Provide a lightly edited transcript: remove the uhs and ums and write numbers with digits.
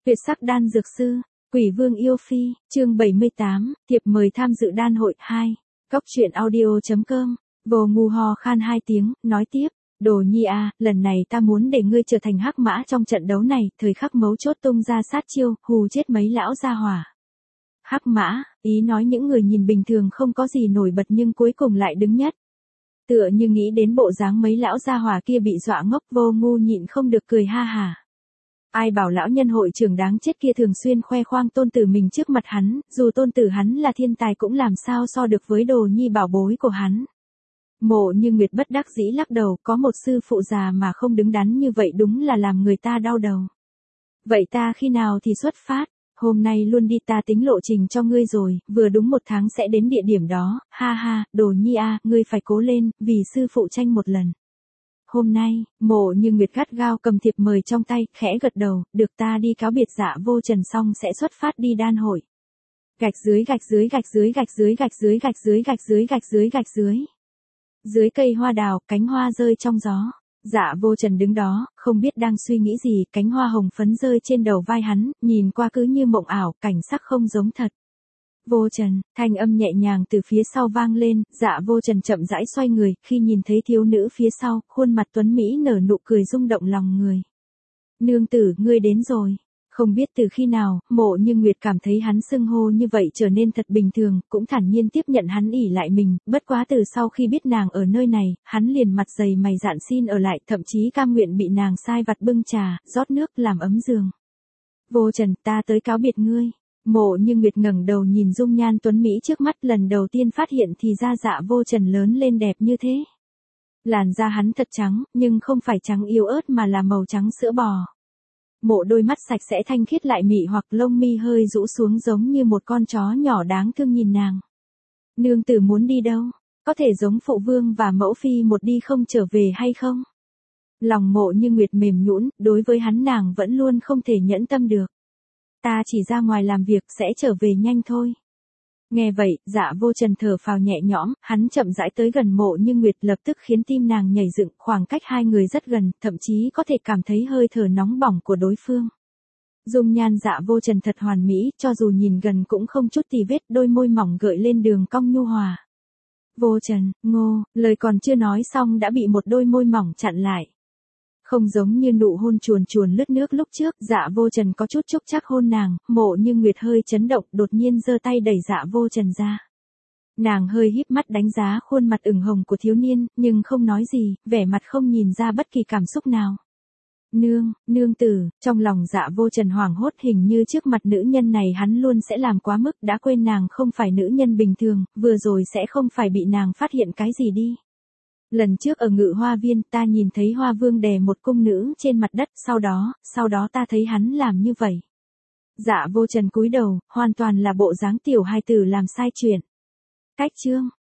Tuyệt sắc đan dược sư, Quỷ Vương yêu phi, chương 78, thiệp mời tham dự đan hội 2. Cóc truyện audio.com. Vô Ngu ho khan 2 tiếng, nói tiếp, Đồ Nhi à, lần này ta muốn để ngươi trở thành hắc mã trong trận đấu này, thời khắc mấu chốt tung ra sát chiêu, hù chết mấy lão gia hỏa. Hắc mã, ý nói những người nhìn bình thường không có gì nổi bật nhưng cuối cùng lại đứng nhất. Tựa như nghĩ đến bộ dáng mấy lão gia hỏa kia bị dọa ngốc, Vô Ngu nhịn không được cười ha hả. Ai bảo lão nhân hội trưởng đáng chết kia thường xuyên khoe khoang tôn tử mình trước mặt hắn, dù tôn tử hắn là thiên tài cũng làm sao so được với Đồ Nhi bảo bối của hắn. Mộ Như Nguyệt bất đắc dĩ lắc đầu, có một sư phụ già mà không đứng đắn như vậy đúng là làm người ta đau đầu. Vậy ta khi nào thì xuất phát? Hôm nay luôn đi, ta tính lộ trình cho ngươi rồi, vừa đúng 1 tháng sẽ đến địa điểm đó, ha ha, Đồ Nhi à, ngươi phải cố lên, vì sư phụ tranh một lần. Hôm nay, Mộ Như Nguyệt gắt gao cầm thiệp mời trong tay, khẽ gật đầu, được, ta đi cáo biệt Dạ Vô Trần xong sẽ xuất phát đi đan hội. Gạch dưới gạch dưới gạch dưới gạch dưới gạch dưới gạch dưới gạch dưới gạch dưới gạch dưới. Dưới cây hoa đào, cánh hoa rơi trong gió. Dạ Vô Trần đứng đó, không biết đang suy nghĩ gì, cánh hoa hồng phấn rơi trên đầu vai hắn, nhìn qua cứ như mộng ảo, cảnh sắc không giống thật. Vô Trần, thanh âm nhẹ nhàng từ phía sau vang lên, Dạ Vô Trần chậm rãi xoay người, khi nhìn thấy thiếu nữ phía sau, khuôn mặt tuấn Mỹ nở nụ cười rung động lòng người. Nương tử, ngươi đến rồi. Không biết từ khi nào, Mộ Như Nguyệt cảm thấy hắn xưng hô như vậy trở nên thật bình thường, cũng thản nhiên tiếp nhận hắn ỷ lại mình, bất quá từ sau khi biết nàng ở nơi này, hắn liền mặt dày mày dạn xin ở lại, thậm chí cam nguyện bị nàng sai vặt bưng trà, rót nước làm ấm giường. Vô Trần, ta tới cáo biệt ngươi. Mộ Như Nguyệt ngẩng đầu nhìn dung nhan tuấn Mỹ trước mắt, lần đầu tiên phát hiện thì ra Dạ Vô Trần lớn lên đẹp như thế. Làn da hắn thật trắng, nhưng không phải trắng yếu ớt mà là màu trắng sữa bò. Mộ đôi mắt sạch sẽ thanh khiết lại mị hoặc, lông mi hơi rũ xuống giống như một con chó nhỏ đáng thương nhìn nàng. Nương tử muốn đi đâu? Có thể giống phụ vương và mẫu phi một đi không trở về hay không? Lòng Mộ Như Nguyệt mềm nhũn, đối với hắn nàng vẫn luôn không thể nhẫn tâm được. Ta chỉ ra ngoài làm việc, sẽ trở về nhanh thôi. Nghe vậy, Dạ Vô Trần thở phào nhẹ nhõm, hắn chậm rãi tới gần Mộ Như Nguyệt, lập tức khiến tim nàng nhảy dựng, khoảng cách hai người rất gần, thậm chí có thể cảm thấy hơi thở nóng bỏng của đối phương. Dung nhan Dạ Vô Trần thật hoàn mỹ, cho dù nhìn gần cũng không chút tì vết, đôi môi mỏng gợi lên đường cong nhu hòa. Vô Trần, Ngô, lời còn chưa nói xong đã bị một đôi môi mỏng chặn lại. Không giống như nụ hôn chuồn chuồn lướt nước lúc trước, Dạ Vô Trần có chút chúc chắc hôn nàng, Mộ Như Nguyệt hơi chấn động, đột nhiên giơ tay đẩy Dạ Vô Trần ra. Nàng hơi híp mắt đánh giá khuôn mặt ửng hồng của thiếu niên, nhưng không nói gì, vẻ mặt không nhìn ra bất kỳ cảm xúc nào. Nương tử, trong lòng Dạ Vô Trần hoảng hốt, hình như trước mặt nữ nhân này hắn luôn sẽ làm quá mức, đã quên nàng không phải nữ nhân bình thường, vừa rồi sẽ không phải bị nàng phát hiện cái gì đi. Lần trước ở Ngự Hoa Viên ta nhìn thấy Hoa Vương đè một cung nữ trên mặt đất, sau đó ta thấy hắn làm như vậy. Dạ Vô Trần cúi đầu, hoàn toàn là bộ dáng tiểu hài tử làm sai chuyện. Cách chương,